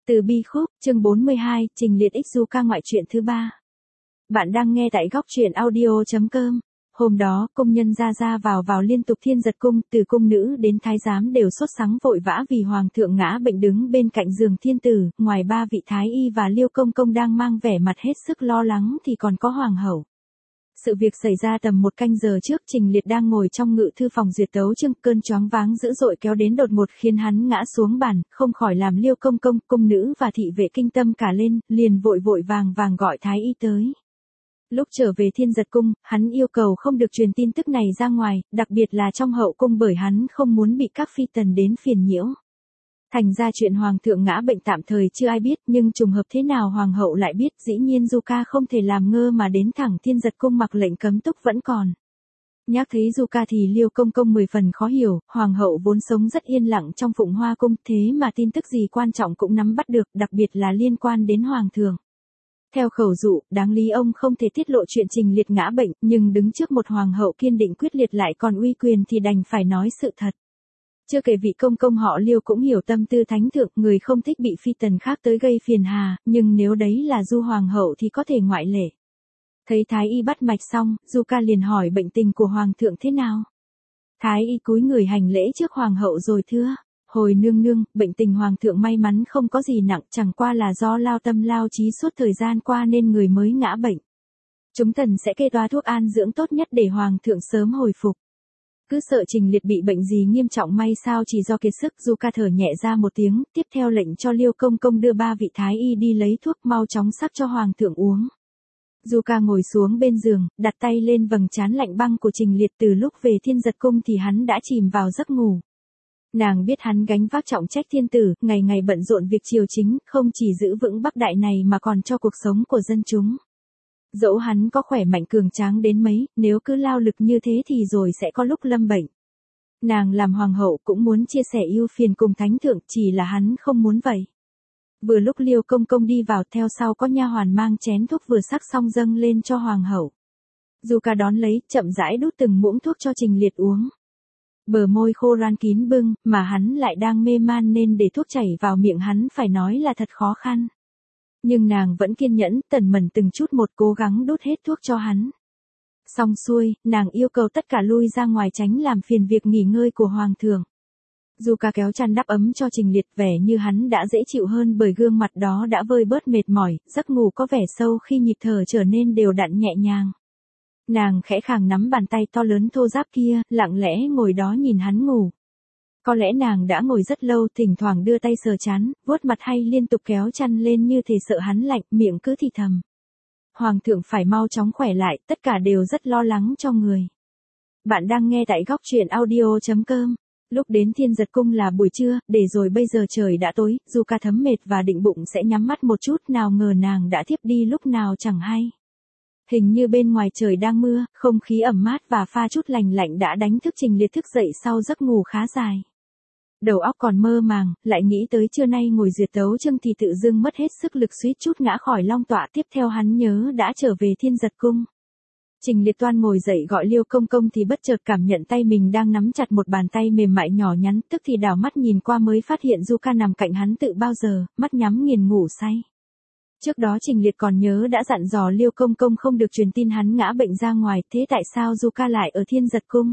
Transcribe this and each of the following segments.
Từ bi khúc, chương 42, trình liệt Ixuka ngoại truyện thứ 3. Bạn đang nghe tại góc truyện audio.com. Hôm đó, công nhân ra vào liên tục thiên giật cung, từ cung nữ đến thái giám đều sốt sắng vội vã vì hoàng thượng ngã bệnh đứng bên cạnh giường thiên tử, ngoài ba vị thái y và Liêu công công đang mang vẻ mặt hết sức lo lắng thì còn có hoàng hậu. Sự việc xảy ra tầm 1 canh giờ trước, Trình Liệt đang ngồi trong ngự thư phòng duyệt tấu chương, cơn choáng váng dữ dội kéo đến đột ngột khiến hắn ngã xuống bàn, không khỏi làm Liêu công công, cung nữ và thị vệ kinh tâm cả lên, liền vội vàng gọi thái y tới. Lúc trở về thiên giật cung, hắn yêu cầu không được truyền tin tức này ra ngoài, đặc biệt là trong hậu cung, bởi hắn không muốn bị các phi tần đến phiền nhiễu. Thành ra chuyện hoàng thượng ngã bệnh tạm thời chưa ai biết, nhưng trùng hợp thế nào hoàng hậu lại biết, dĩ nhiên Yuka không thể làm ngơ mà đến thẳng thiên giật cung mặc lệnh cấm túc vẫn còn. Nhắc thấy Yuka thì Liêu công công 10 phần khó hiểu, hoàng hậu vốn sống rất yên lặng trong Phụng Hoa cung, thế mà tin tức gì quan trọng cũng nắm bắt được, đặc biệt là liên quan đến hoàng thượng. Theo khẩu dụ, đáng lý ông không thể tiết lộ chuyện Trình Liệt ngã bệnh, nhưng đứng trước một hoàng hậu kiên định quyết liệt lại còn uy quyền thì đành phải nói sự thật. Chưa kể vị công công họ Liêu cũng hiểu tâm tư thánh thượng, người không thích bị phi tần khác tới gây phiền hà, nhưng nếu đấy là Du hoàng hậu thì có thể ngoại lệ. Thấy thái y bắt mạch xong, Yuka liền hỏi bệnh tình của hoàng thượng thế nào. Thái y cúi người hành lễ trước hoàng hậu rồi thưa: Hồi nương nương, bệnh tình hoàng thượng may mắn không có gì nặng, chẳng qua là do lao tâm lao trí suốt thời gian qua nên người mới ngã bệnh. Chúng thần sẽ kê toa thuốc an dưỡng tốt nhất để hoàng thượng sớm hồi phục. Cứ sợ Trình Liệt bị bệnh gì nghiêm trọng, may sao chỉ do kiệt sức. Yuka thở nhẹ ra một tiếng, tiếp theo lệnh cho Liêu công công đưa 3 vị thái y đi lấy thuốc mau chóng sắc cho hoàng thượng uống. Yuka ngồi xuống bên giường, đặt tay lên vầng trán lạnh băng của Trình Liệt. Từ lúc về thiên giật cung thì hắn đã chìm vào giấc ngủ. Nàng biết hắn gánh vác trọng trách thiên tử, ngày ngày bận rộn việc triều chính, không chỉ giữ vững Bắc Đại này mà còn cho cuộc sống của dân chúng. Dẫu hắn có khỏe mạnh cường tráng đến mấy, nếu cứ lao lực như thế thì rồi sẽ có lúc lâm bệnh. Nàng làm hoàng hậu cũng muốn chia sẻ ưu phiền cùng thánh thượng, chỉ là hắn không muốn vậy. Vừa lúc Liêu công công đi vào, theo sau có nha hoàn mang chén thuốc vừa sắc xong dâng lên cho hoàng hậu. Yuka đón lấy, chậm rãi đút từng muỗng thuốc cho Trình Liệt uống. Bờ môi khô ran kín bưng, mà hắn lại đang mê man nên để thuốc chảy vào miệng hắn phải nói là thật khó khăn. Nhưng nàng vẫn kiên nhẫn, tần mẩn từng chút một cố gắng đút hết thuốc cho hắn. Xong xuôi, nàng yêu cầu tất cả lui ra ngoài tránh làm phiền việc nghỉ ngơi của hoàng thượng. Yuka kéo chăn đắp ấm cho Trình Liệt, vẻ như hắn đã dễ chịu hơn bởi gương mặt đó đã vơi bớt mệt mỏi, giấc ngủ có vẻ sâu khi nhịp thở trở nên đều đặn nhẹ nhàng. Nàng khẽ khàng nắm bàn tay to lớn thô ráp kia, lặng lẽ ngồi đó nhìn hắn ngủ. Có lẽ nàng đã ngồi rất lâu, thỉnh thoảng đưa tay sờ trán, vuốt mặt hay liên tục kéo chăn lên như thể sợ hắn lạnh, miệng cứ thì thầm: Hoàng thượng phải mau chóng khỏe lại, tất cả đều rất lo lắng cho người. Bạn đang nghe tại góc truyện audio.com. Lúc đến thiên giật cung là buổi trưa, để rồi bây giờ trời đã tối, Yuka thấm mệt và định bụng sẽ nhắm mắt một chút, nào ngờ nàng đã thiếp đi lúc nào chẳng hay. Hình như bên ngoài trời đang mưa, không khí ẩm mát và pha chút lành lạnh đã đánh thức Trình Liệt thức dậy sau giấc ngủ khá dài. Đầu óc còn mơ màng, lại nghĩ tới trưa nay ngồi duyệt tấu chương thì tự dưng mất hết sức lực, suýt chút ngã khỏi long tọa. Tiếp theo hắn nhớ đã trở về thiên giật cung. Trình Liệt toan ngồi dậy gọi Liêu công công thì bất chợt cảm nhận tay mình đang nắm chặt một bàn tay mềm mại nhỏ nhắn, tức thì đảo mắt nhìn qua mới phát hiện Yuka nằm cạnh hắn tự bao giờ, mắt nhắm nghiền ngủ say. Trước đó Trình Liệt còn nhớ đã dặn dò Liêu công công không được truyền tin hắn ngã bệnh ra ngoài, thế tại sao Yuka lại ở thiên giật cung?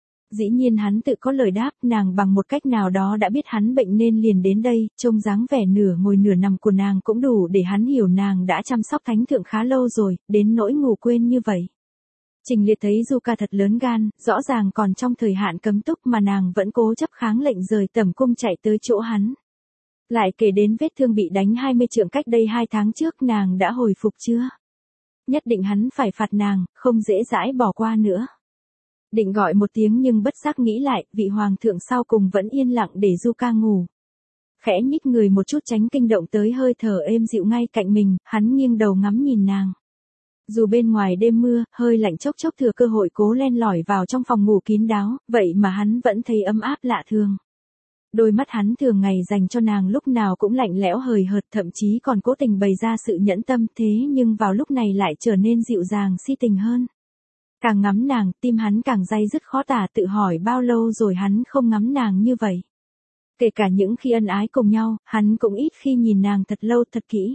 Dĩ nhiên hắn tự có lời đáp, nàng bằng một cách nào đó đã biết hắn bệnh nên liền đến đây, trông dáng vẻ nửa ngồi nửa nằm của nàng cũng đủ để hắn hiểu nàng đã chăm sóc thánh thượng khá lâu rồi, đến nỗi ngủ quên như vậy. Trình Liệt thấy Yuka thật lớn gan, rõ ràng còn trong thời hạn cấm túc mà nàng vẫn cố chấp kháng lệnh rời tẩm cung chạy tới chỗ hắn. Lại kể đến vết thương bị đánh 20 trượng cách đây 2 tháng trước, nàng đã hồi phục chưa? Nhất định hắn phải phạt nàng, không dễ dãi bỏ qua nữa. Định gọi một tiếng nhưng bất giác nghĩ lại, vị hoàng thượng sau cùng vẫn yên lặng để Yuka ngủ. Khẽ nhích người một chút tránh kinh động tới hơi thở êm dịu ngay cạnh mình, hắn nghiêng đầu ngắm nhìn nàng. Dù bên ngoài đêm mưa, hơi lạnh chốc chốc thừa cơ hội cố len lỏi vào trong phòng ngủ kín đáo, vậy mà hắn vẫn thấy ấm áp lạ thường. Đôi mắt hắn thường ngày dành cho nàng lúc nào cũng lạnh lẽo hời hợt, thậm chí còn cố tình bày ra sự nhẫn tâm, thế nhưng vào lúc này lại trở nên dịu dàng si tình hơn. Càng ngắm nàng, tim hắn càng day dứt khó tả, tự hỏi bao lâu rồi hắn không ngắm nàng như vậy. Kể cả những khi ân ái cùng nhau, hắn cũng ít khi nhìn nàng thật lâu thật kỹ.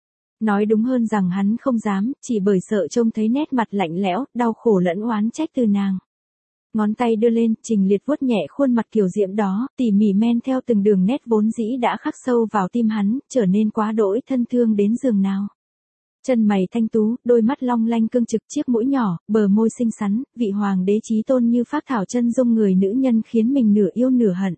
Nói đúng hơn rằng hắn không dám, chỉ bởi sợ trông thấy nét mặt lạnh lẽo, đau khổ lẫn oán trách từ nàng. Ngón tay đưa lên, Trình Liệt vuốt nhẹ khuôn mặt kiều diễm đó, tỉ mỉ men theo từng đường nét vốn dĩ đã khắc sâu vào tim hắn, trở nên quá đỗi thân thương đến giường nào. Chân mày thanh tú, đôi mắt long lanh cương trực, chiếc mũi nhỏ, bờ môi xinh xắn, vị hoàng đế chí tôn như phác thảo chân dung người nữ nhân khiến mình nửa yêu nửa hận.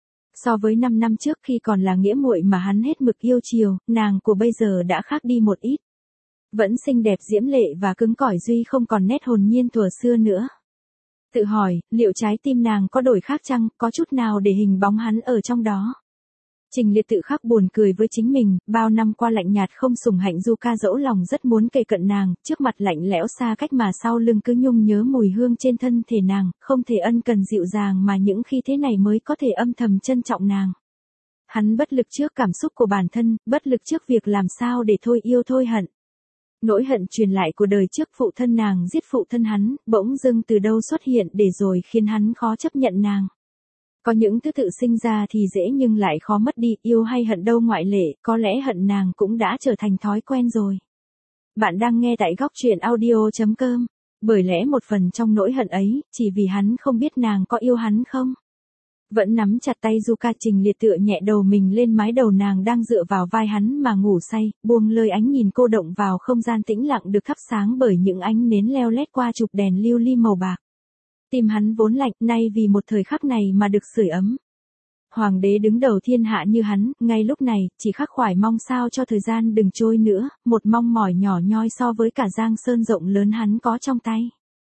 So với 5 năm trước khi còn là nghĩa muội mà hắn hết mực yêu chiều, nàng của bây giờ đã khác đi một ít. Vẫn xinh đẹp diễm lệ và cứng cỏi duy không còn nét hồn nhiên thuở xưa nữa. Tự hỏi, liệu trái tim nàng có đổi khác chăng, có chút nào để hình bóng hắn ở trong đó? Trình Liệt tự khắc buồn cười với chính mình, bao năm qua lạnh nhạt không sủng hạnh Yuka dẫu lòng rất muốn kề cận nàng, trước mặt lạnh lẽo xa cách mà sau lưng cứ nhung nhớ mùi hương trên thân thể nàng, không thể ân cần dịu dàng mà những khi thế này mới có thể âm thầm trân trọng nàng. Hắn bất lực trước cảm xúc của bản thân, bất lực trước việc làm sao để thôi yêu thôi hận. Nỗi hận truyền lại của đời trước phụ thân nàng giết phụ thân hắn, bỗng dưng từ đâu xuất hiện để rồi khiến hắn khó chấp nhận nàng. Có những thứ tự sinh ra thì dễ nhưng lại khó mất đi, yêu hay hận đâu ngoại lệ, có lẽ hận nàng cũng đã trở thành thói quen rồi. Bạn đang nghe tại góc truyện audio.com, bởi lẽ một phần trong nỗi hận ấy, chỉ vì hắn không biết nàng có yêu hắn không. Vẫn nắm chặt tay Yuka, Trình Liệt tựa nhẹ đầu mình lên mái đầu nàng đang dựa vào vai hắn mà ngủ say, buông lơi ánh nhìn cô động vào không gian tĩnh lặng được thắp sáng bởi những ánh nến leo lét qua chụp đèn lưu ly màu bạc. Tim hắn vốn lạnh, nay vì một thời khắc này mà được sưởi ấm. Hoàng đế đứng đầu thiên hạ như hắn, ngay lúc này, chỉ khắc khoải mong sao cho thời gian đừng trôi nữa, một mong mỏi nhỏ nhoi so với cả giang sơn rộng lớn hắn có trong tay.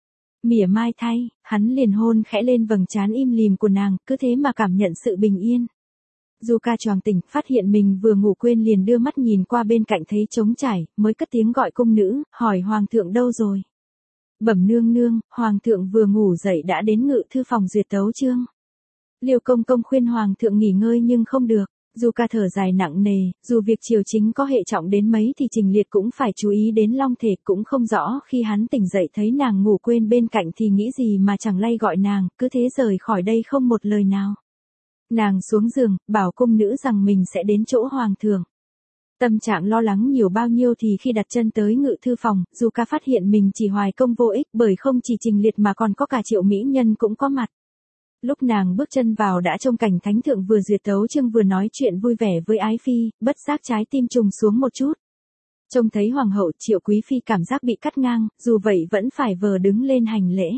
Mỉa mai thay, hắn liền hôn khẽ lên vầng trán im lìm của nàng, cứ thế mà cảm nhận sự bình yên. Yuka choàng tỉnh, phát hiện mình vừa ngủ quên liền đưa mắt nhìn qua bên cạnh thấy trống trải, mới cất tiếng gọi cung nữ, hỏi hoàng thượng đâu rồi. Bẩm nương nương, hoàng thượng vừa ngủ dậy đã đến ngự thư phòng duyệt tấu chương. Liêu công công khuyên hoàng thượng nghỉ ngơi nhưng không được. Yuka thở dài nặng nề, dù việc triều chính có hệ trọng đến mấy thì Trình Liệt cũng phải chú ý đến long thể, cũng không rõ khi hắn tỉnh dậy thấy nàng ngủ quên bên cạnh thì nghĩ gì mà chẳng lay gọi nàng, cứ thế rời khỏi đây không một lời nào. Nàng xuống giường, bảo cung nữ rằng mình sẽ đến chỗ hoàng thượng. Tâm trạng lo lắng nhiều bao nhiêu thì khi đặt chân tới ngự thư phòng, Yuka phát hiện mình chỉ hoài công vô ích, bởi không chỉ Trình Liệt mà còn có cả Triệu mỹ nhân cũng có mặt. Lúc nàng bước chân vào đã trông cảnh thánh thượng vừa duyệt tấu chương vừa nói chuyện vui vẻ với ái phi, bất giác trái tim trùng xuống một chút. Trông thấy hoàng hậu Triệu quý phi cảm giác bị cắt ngang, dù vậy vẫn phải vờ đứng lên hành lễ.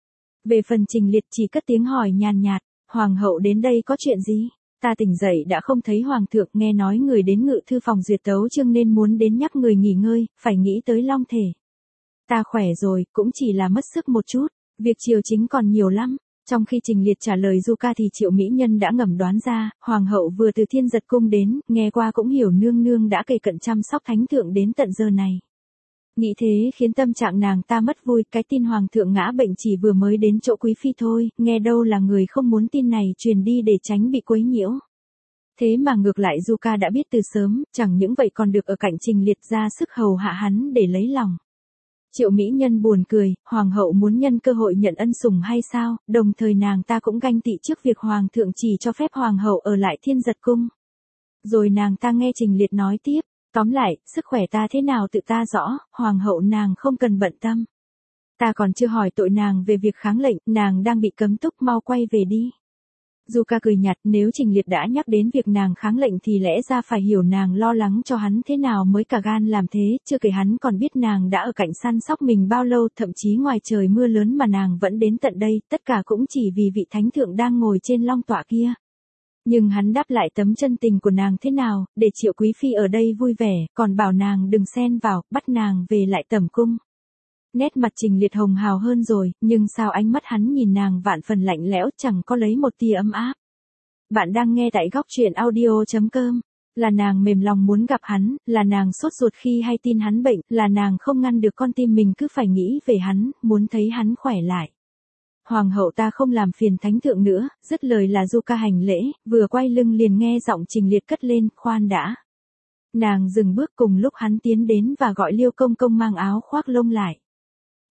Về phần Trình Liệt chỉ cất tiếng hỏi nhàn nhạt, hoàng hậu đến đây có chuyện gì? Ta tỉnh dậy đã không thấy hoàng thượng, nghe nói người đến ngự thư phòng duyệt tấu chương nên muốn đến nhắc người nghỉ ngơi, phải nghĩ tới long thể. Ta khỏe rồi, cũng chỉ là mất sức một chút, việc triều chính còn nhiều lắm. Trong khi Trình Liệt trả lời Yuka thì Triệu mỹ nhân đã ngầm đoán ra, hoàng hậu vừa từ Thiên Giật cung đến, nghe qua cũng hiểu nương nương đã kề cận chăm sóc thánh thượng đến tận giờ này. Nghĩ thế khiến tâm trạng nàng ta mất vui, cái tin hoàng thượng ngã bệnh chỉ vừa mới đến chỗ quý phi thôi, nghe đâu là người không muốn tin này truyền đi để tránh bị quấy nhiễu. Thế mà ngược lại Yuka đã biết từ sớm, chẳng những vậy còn được ở cạnh Trình Liệt ra sức hầu hạ hắn để lấy lòng. Triệu mỹ nhân buồn cười, hoàng hậu muốn nhân cơ hội nhận ân sủng hay sao, đồng thời nàng ta cũng ganh tị trước việc hoàng thượng chỉ cho phép hoàng hậu ở lại Thiên Giật cung. Rồi nàng ta nghe Trình Liệt nói tiếp, tóm lại, sức khỏe ta thế nào tự ta rõ, hoàng hậu nàng không cần bận tâm. Ta còn chưa hỏi tội nàng về việc kháng lệnh, nàng đang bị cấm túc, mau quay về đi. Yuka cười nhạt, nếu Trình Liệt đã nhắc đến việc nàng kháng lệnh thì lẽ ra phải hiểu nàng lo lắng cho hắn thế nào mới cả gan làm thế, chưa kể hắn còn biết nàng đã ở cạnh săn sóc mình bao lâu, thậm chí ngoài trời mưa lớn mà nàng vẫn đến tận đây, tất cả cũng chỉ vì vị thánh thượng đang ngồi trên long tọa kia. Nhưng hắn đáp lại tấm chân tình của nàng thế nào, để Triệu quý phi ở đây vui vẻ, còn bảo nàng đừng xen vào, bắt nàng về lại tẩm cung. Nét mặt Trình Liệt hồng hào hơn rồi, nhưng sao ánh mắt hắn nhìn nàng vạn phần lạnh lẽo, chẳng có lấy một tia ấm áp. Bạn đang nghe tại góc truyện audio.com. Là nàng mềm lòng muốn gặp hắn, là nàng sốt ruột khi hay tin hắn bệnh, là nàng không ngăn được con tim mình cứ phải nghĩ về hắn, muốn thấy hắn khỏe lại. Hoàng hậu ta không làm phiền thánh thượng nữa, dứt lời là Yuka hành lễ, vừa quay lưng liền nghe giọng Trình Liệt cất lên, khoan đã. Nàng dừng bước cùng lúc hắn tiến đến và gọi Liêu công công mang áo khoác lông lại.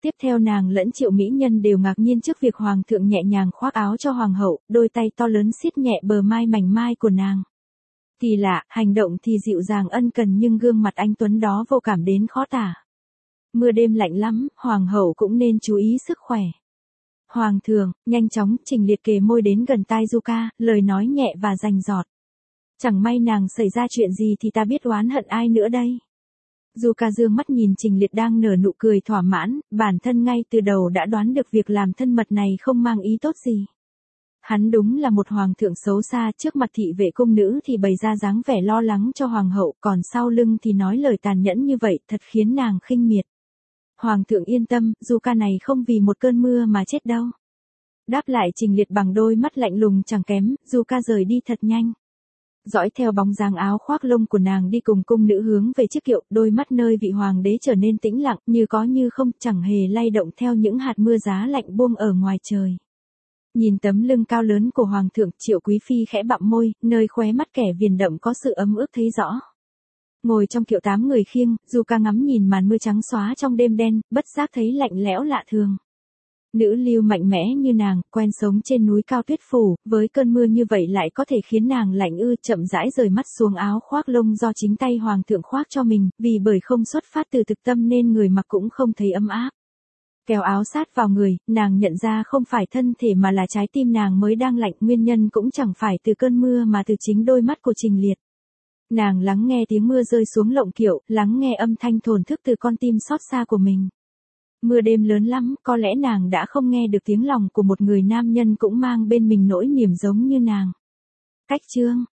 Tiếp theo nàng lẫn Triệu Mỹ Nhân đều ngạc nhiên trước việc hoàng thượng nhẹ nhàng khoác áo cho hoàng hậu, đôi tay to lớn siết nhẹ bờ mai mảnh mai của nàng. Kỳ lạ, hành động thì dịu dàng ân cần nhưng gương mặt anh tuấn đó vô cảm đến khó tả. Mưa đêm lạnh lắm, hoàng hậu cũng nên chú ý sức khỏe. Hoàng thượng, nhanh chóng, Trình Liệt kề môi đến gần tai Zuka, lời nói nhẹ và rành rọt. Chẳng may nàng xảy ra chuyện gì thì ta biết oán hận ai nữa đây. Zuka dương mắt nhìn Trình Liệt đang nở nụ cười thỏa mãn, bản thân ngay từ đầu đã đoán được việc làm thân mật này không mang ý tốt gì. Hắn đúng là một hoàng thượng xấu xa, trước mặt thị vệ cung nữ thì bày ra dáng vẻ lo lắng cho hoàng hậu, còn sau lưng thì nói lời tàn nhẫn như vậy, thật khiến nàng khinh miệt. Hoàng thượng yên tâm, Zuka này không vì một cơn mưa mà chết đâu. Đáp lại Trình Liệt bằng đôi mắt lạnh lùng chẳng kém, Zuka rời đi thật nhanh. Dõi theo bóng dáng áo khoác lông của nàng đi cùng cung nữ hướng về chiếc kiệu, đôi mắt nơi vị hoàng đế trở nên tĩnh lặng, như có như không, chẳng hề lay động theo những hạt mưa giá lạnh buông ở ngoài trời. Nhìn tấm lưng cao lớn của hoàng thượng, Triệu Quý Phi khẽ bặm môi, nơi khóe mắt kẻ viền đậm có sự ấm ức thấy rõ. Ngồi trong kiệu 8 người khiêng, Zuka ngắm nhìn màn mưa trắng xóa trong đêm đen, bất giác thấy lạnh lẽo lạ thường. Nữ lưu mạnh mẽ như nàng, quen sống trên núi cao tuyết phủ, với cơn mưa như vậy lại có thể khiến nàng lạnh ư, chậm rãi rời mắt xuống áo khoác lông do chính tay hoàng thượng khoác cho mình, vì bởi không xuất phát từ thực tâm nên người mặc cũng không thấy ấm áp. Kéo áo sát vào người, nàng nhận ra không phải thân thể mà là trái tim nàng mới đang lạnh, nguyên nhân cũng chẳng phải từ cơn mưa mà từ chính đôi mắt của Trình Liệt. Nàng lắng nghe tiếng mưa rơi xuống lộng kiệu, lắng nghe âm thanh thổn thức từ con tim xót xa của mình. Mưa đêm lớn lắm, có lẽ nàng đã không nghe được tiếng lòng của một người nam nhân cũng mang bên mình nỗi niềm giống như nàng. Cách chương